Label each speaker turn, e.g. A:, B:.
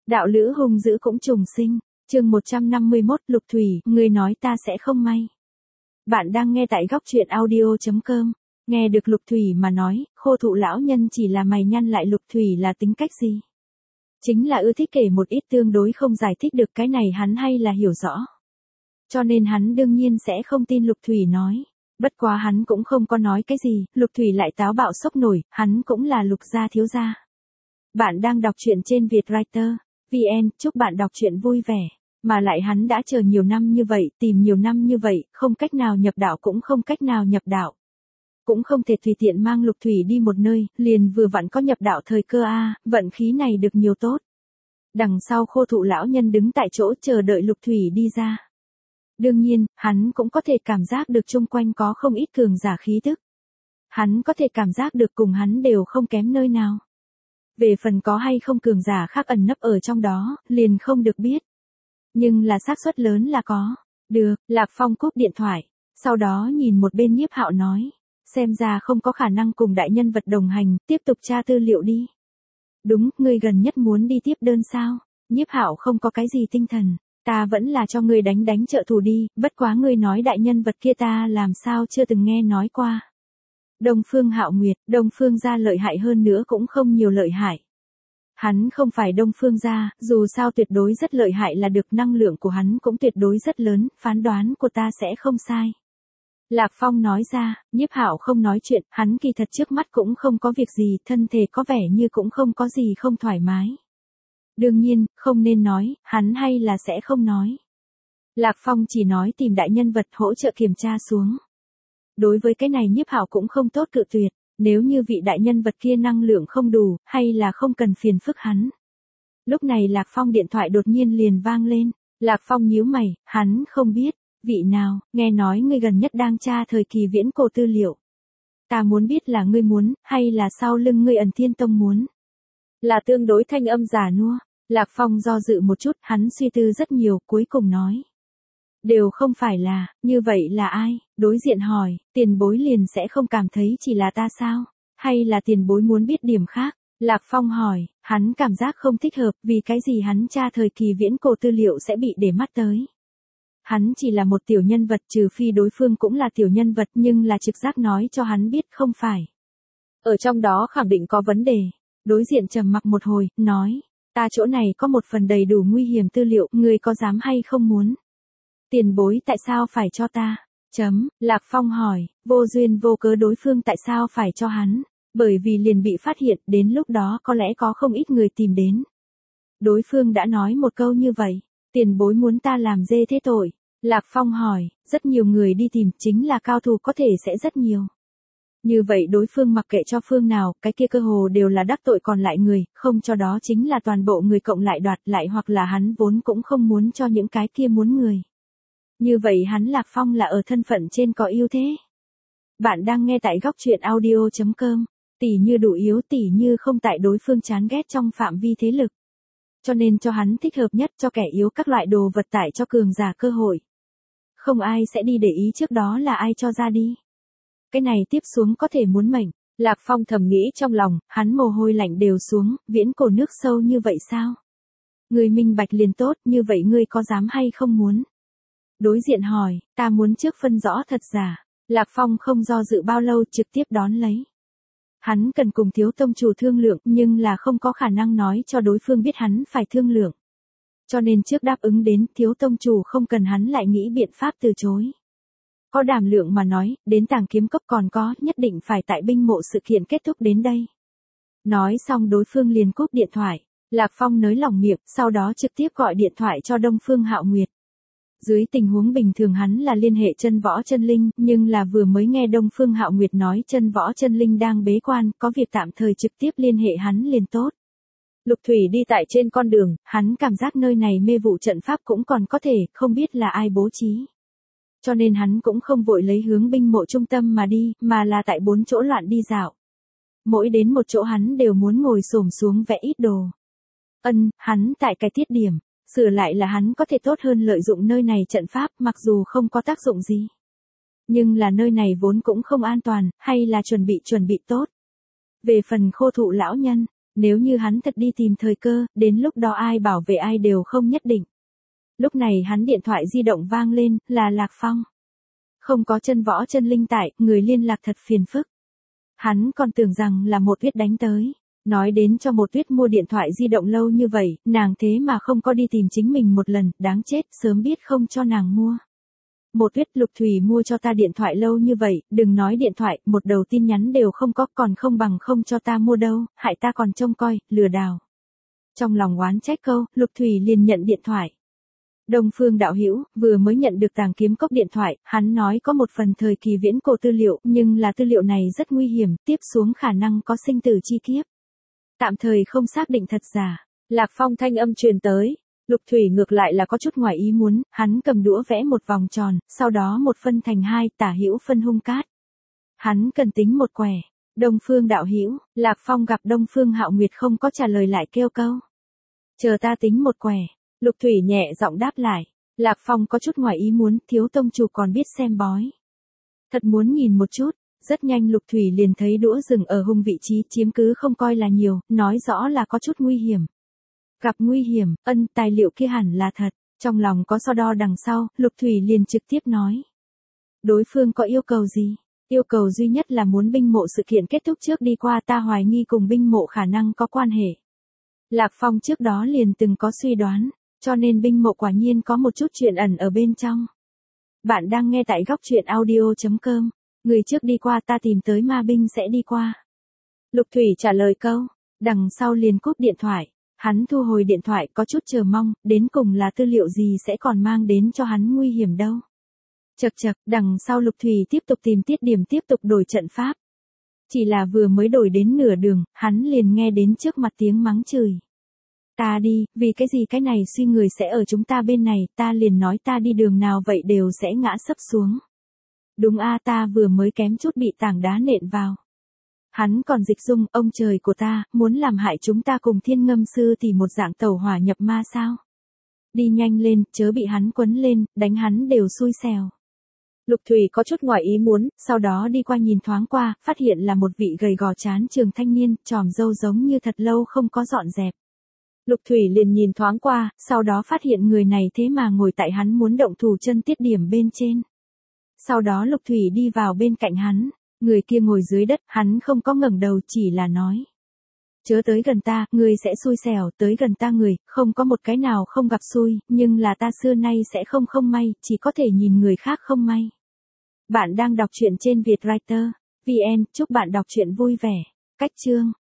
A: Đạo lữ hung dữ cũng trùng sinh. Chương 151, Lục Thủy, ngươi nói ta sẽ không may. Bạn đang nghe tại góc truyện audio.com. Nghe được Lục Thủy mà nói, Khô Thụ lão nhân chỉ là mày nhăn lại. Lục Thủy là tính cách gì? Chính là ưa thích kể một ít tương đối không giải thích được cái này hắn hay là hiểu rõ. Cho nên hắn đương nhiên sẽ không tin Lục Thủy nói. Bất quá hắn cũng không có nói cái gì, Lục Thủy lại táo bạo sốc nổi, hắn cũng là Lục gia thiếu gia. Bạn đang đọc truyện trên Vietwriter VN, chúc bạn đọc truyện vui vẻ. Mà lại hắn đã chờ nhiều năm như vậy, tìm nhiều năm như vậy, không cách nào nhập đạo cũng không cách nào nhập đạo. Cũng không thể tùy tiện mang Lục Thủy đi một nơi, liền vừa vặn có nhập đạo thời cơ a, vận khí này được nhiều tốt. Đằng sau Khô Thụ lão nhân đứng tại chỗ chờ đợi Lục Thủy đi ra. Đương nhiên, hắn cũng có thể cảm giác được chung quanh có không ít cường giả khí tức. Hắn có thể cảm giác được cùng hắn đều không kém nơi nào. Về phần có hay không cường giả khác ẩn nấp ở trong đó, liền không được biết. Nhưng là xác suất lớn là có. Được, Lạc Phong cúp điện thoại. Sau đó nhìn một bên Nhiếp Hạo nói. Xem ra không có khả năng cùng đại nhân vật đồng hành, tiếp tục tra tư liệu đi. Đúng, ngươi gần nhất muốn đi tiếp đơn sao? Nhiếp Hạo không có cái gì tinh thần. Ta vẫn là cho ngươi đánh trợ thủ đi, bất quá ngươi nói đại nhân vật kia ta làm sao chưa từng nghe nói qua. Đông Phương Hạo Nguyệt, Đông Phương gia lợi hại hơn nữa cũng không nhiều lợi hại. Hắn không phải Đông Phương gia, dù sao tuyệt đối rất lợi hại là được, năng lượng của hắn cũng tuyệt đối rất lớn, phán đoán của ta sẽ không sai. Lạc Phong nói ra, Nhiếp Hạo không nói chuyện, hắn kỳ thật trước mắt cũng không có việc gì, thân thể có vẻ như cũng không có gì không thoải mái. Đương nhiên, không nên nói, hắn hay là sẽ không nói. Lạc Phong chỉ nói tìm đại nhân vật hỗ trợ kiểm tra xuống. Đối với cái này Nhiếp Hạo cũng không tốt cự tuyệt, nếu như vị đại nhân vật kia năng lượng không đủ, hay là không cần phiền phức hắn. Lúc này Lạc Phong điện thoại đột nhiên liền vang lên, Lạc Phong nhíu mày, hắn không biết, vị nào, nghe nói ngươi gần nhất đang tra thời kỳ viễn cổ tư liệu. Ta muốn biết là ngươi muốn, hay là sau lưng ngươi Ẩn Thiên Tông muốn. Là tương đối thanh âm già nua, Lạc Phong do dự một chút, hắn suy tư rất nhiều, cuối cùng nói. Đều không phải là, như vậy là ai? Đối diện hỏi, tiền bối liền sẽ không cảm thấy chỉ là ta sao? Hay là tiền bối muốn biết điểm khác? Lạc Phong hỏi, hắn cảm giác không thích hợp, vì cái gì hắn tra thời kỳ viễn cổ tư liệu sẽ bị để mắt tới. Hắn chỉ là một tiểu nhân vật, trừ phi đối phương cũng là tiểu nhân vật, nhưng là trực giác nói cho hắn biết không phải. Ở trong đó khẳng định có vấn đề. Đối diện trầm mặc một hồi, nói, ta chỗ này có một phần đầy đủ nguy hiểm tư liệu, ngươi có dám hay không muốn? Tiền bối tại sao phải cho ta? Lạc Phong hỏi, vô duyên vô cớ đối phương tại sao phải cho hắn? Bởi vì liền bị phát hiện, đến lúc đó có lẽ có không ít người tìm đến. Đối phương đã nói một câu như vậy, tiền bối muốn ta làm dê thế tội. Lạc Phong hỏi, rất nhiều người đi tìm, chính là cao thủ có thể sẽ rất nhiều. Như vậy đối phương mặc kệ cho phương nào, cái kia cơ hồ đều là đắc tội còn lại người, không cho đó chính là toàn bộ người cộng lại đoạt lại, hoặc là hắn vốn cũng không muốn cho những cái kia muốn người. Như vậy hắn Lạc Phong là ở thân phận trên có ưu thế. Bạn đang nghe tại góc truyện audio.com, tỷ như đủ yếu, tỷ như không tại đối phương chán ghét trong phạm vi thế lực. Cho nên cho hắn thích hợp nhất, cho kẻ yếu các loại đồ vật tải cho cường giả cơ hội. Không ai sẽ đi để ý trước đó là ai cho ra đi. Cái này tiếp xuống có thể muốn mệnh. Lạc Phong thầm nghĩ trong lòng, hắn mồ hôi lạnh đều xuống, viễn cổ nước sâu như vậy sao? Người minh bạch liền tốt, như vậy ngươi có dám hay không muốn? Đối diện hỏi, ta muốn trước phân rõ thật giả. Lạc Phong không do dự bao lâu, trực tiếp đón lấy. Hắn cần cùng Thiếu Tông chủ thương lượng, nhưng là không có khả năng nói cho đối phương biết hắn phải thương lượng. Cho nên trước đáp ứng đến, Thiếu Tông chủ không cần hắn lại nghĩ biện pháp từ chối. Có đảm lượng mà nói, đến Tàng Kiếm Cốc còn có, nhất định phải tại binh mộ sự kiện kết thúc đến đây. Nói xong đối phương liền cúp điện thoại. Lạc Phong nới lỏng miệng, sau đó trực tiếp gọi điện thoại cho Đông Phương Hạo Nguyệt. Dưới tình huống bình thường hắn là liên hệ Chân Võ Chân Linh, nhưng là vừa mới nghe Đông Phương Hạo Nguyệt nói Chân Võ Chân Linh đang bế quan, có việc tạm thời trực tiếp liên hệ hắn liền tốt. Lục Thủy đi tại trên con đường, hắn cảm giác nơi này mê vụ trận pháp cũng còn có thể, không biết là ai bố trí. Cho nên hắn cũng không vội lấy hướng binh mộ trung tâm mà đi, mà là tại 4 chỗ loạn đi dạo. Mỗi đến một chỗ hắn đều muốn ngồi xổm xuống vẽ ít đồ. Hắn tại cái tiết điểm, sửa lại là hắn có thể tốt hơn lợi dụng nơi này trận pháp, mặc dù không có tác dụng gì. Nhưng là nơi này vốn cũng không an toàn, hay là chuẩn bị tốt. Về phần Khô Thụ lão nhân, Nếu như hắn thật đi tìm thời cơ, đến lúc đó ai bảo vệ ai đều không nhất định. Lúc này hắn điện thoại di động vang lên, là Lạc Phong. Không có Chân Võ Chân Linh tại, người liên lạc thật phiền phức. Hắn còn tưởng rằng là Mộ Tuyết đánh tới. Nói đến cho Mộ Tuyết mua điện thoại di động lâu như vậy, nàng thế mà không có đi tìm chính mình một lần, đáng chết, sớm biết không cho nàng mua. Mộ Tuyết, Lục Thủy mua cho ta điện thoại lâu như vậy, đừng nói điện thoại, một đầu tin nhắn đều không có, còn không bằng không cho ta mua đâu, hại ta còn trông coi, lừa đảo. Trong lòng oán trách câu, Lục Thủy liền nhận điện thoại. Đông Phương đạo hữu vừa mới nhận được Tàng Kiếm Cốc điện thoại, hắn nói có một phần thời kỳ viễn cổ tư liệu, nhưng là tư liệu này rất nguy hiểm, tiếp xuống khả năng có sinh tử chi kiếp. Tạm thời không xác định thật giả. Lạc Phong thanh âm truyền tới. Lục Thủy ngược lại là có chút ngoài ý muốn, hắn cầm đũa vẽ một vòng tròn, sau đó một phân thành hai, tả hữu phân hung cát. Hắn cần tính một quẻ. Đông Phương đạo hữu, Lạc Phong gặp Đông Phương Hạo Nguyệt không có trả lời lại kêu câu. Chờ ta tính một quẻ. Lục Thủy nhẹ giọng đáp lại. Lạc Phong có chút ngoài ý muốn, thiếu tông chủ còn biết xem bói. Thật muốn nhìn một chút. Rất nhanh Lục Thủy liền thấy đũa dừng ở hung vị trí, chiếm cứ không coi là nhiều, nói rõ là có chút nguy hiểm. Gặp nguy hiểm, tài liệu kia hẳn là thật. Trong lòng có so đo đằng sau, Lục Thủy liền trực tiếp nói. Đối phương có yêu cầu gì? Yêu cầu duy nhất là muốn binh mộ sự kiện kết thúc trước đi qua, ta hoài nghi cùng binh mộ khả năng có quan hệ. Lạc Phong trước đó liền từng có suy đoán, cho nên binh mộ quả nhiên có một chút chuyện ẩn ở bên trong. Bạn đang nghe tại góc truyện audio.com. Người trước đi qua, ta tìm tới ma binh sẽ đi qua. Lục Thủy trả lời câu, đằng sau liền cúp điện thoại. Hắn thu hồi điện thoại có chút chờ mong, đến cùng là tư liệu gì sẽ còn mang đến cho hắn nguy hiểm đâu. Chậc chậc, đằng sau Lục Thủy tiếp tục tìm tiết điểm, tiếp tục đổi trận pháp. Chỉ là vừa mới đổi đến nửa đường, hắn liền nghe đến trước mặt tiếng mắng chửi. Ta đi, vì cái gì cái này suy người sẽ ở chúng ta bên này, ta liền nói ta đi đường nào vậy đều sẽ ngã sấp xuống. Đúng a, ta vừa mới kém chút bị tảng đá nện vào. Hắn còn dịch dung, ông trời của ta, muốn làm hại chúng ta cùng Thiên Ngâm sư thì một dạng tẩu hỏa nhập ma sao? Đi nhanh lên, chớ bị hắn quấn lên, đánh hắn đều xui xẻo. Lục Thủy có chút ngoài ý muốn, sau đó đi qua nhìn thoáng qua, phát hiện là một vị gầy gò trán trường thanh niên, tròm râu giống như thật lâu không có dọn dẹp. Lục Thủy liền nhìn thoáng qua, sau đó phát hiện người này thế mà ngồi tại hắn muốn động thủ chân tiết điểm bên trên. Sau đó Lục Thủy đi vào bên cạnh hắn, người kia ngồi dưới đất, hắn không có ngẩng đầu, chỉ là nói. Chớ tới gần ta, ngươi sẽ xui xẻo, tới gần ta người, không có một cái nào không gặp xui, nhưng là ta xưa nay sẽ không may, chỉ có thể nhìn người khác không may. Bạn đang đọc truyện trên Vietwriter.vn, chúc bạn đọc truyện vui vẻ. Cách chương